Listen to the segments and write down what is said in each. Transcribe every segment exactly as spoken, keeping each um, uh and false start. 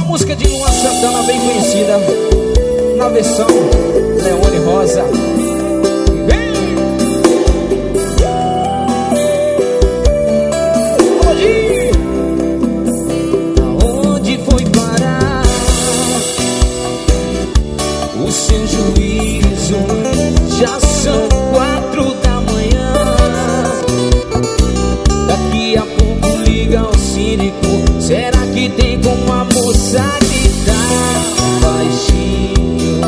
música de Luan Santana bem conhecida, na versão Leone Rosa. Aonde foi parar o seu juízo? Já são quatro da manhã. Daqui a pouco liga o síndico. Será que tem como a moça gritar baixinho?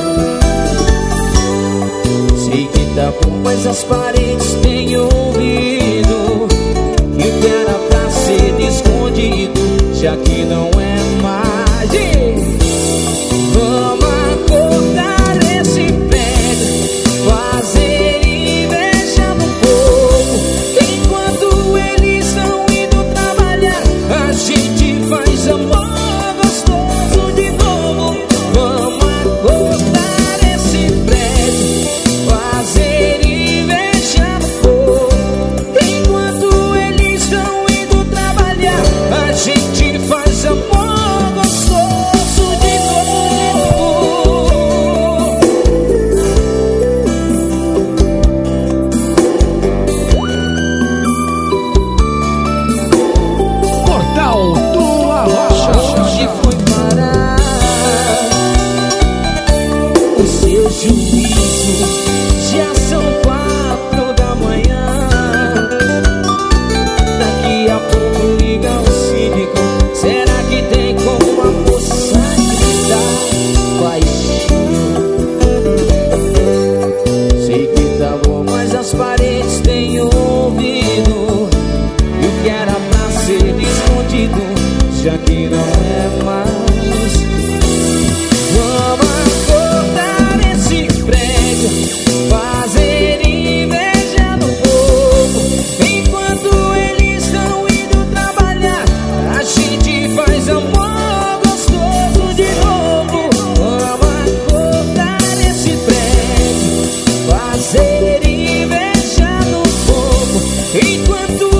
Sei que tá bom, mas as paredes têm ouvido. E o que era pra ser escondido, já que não é mais. Vamos acordar esse prédio, fazer inveja no povo. Enquanto eles estão indo trabalhar, a gente faz amor gostoso de novo. Vamos acordar esse prédio, fazer inveja no povo. Enquanto eles estão indo trabalhar, a gente faz amor gostoso de novo. Portal do Arrocha. Onde foi parar o seu juízo? Já são quatro da manhã. Daqui a pouco liga o síndico. Será que tem como a moça gritar baixinho? Sei que tá bom, mas as paredes têm ouvido. E o que era pra ser escondido, já que não é mais. Vamos acordar esse prédio, fazer inveja no povo. Enquanto eles estão indo trabalhar, a gente faz amor gostoso de novo. Vamos acordar esse prédio, fazer inveja no povo. Enquanto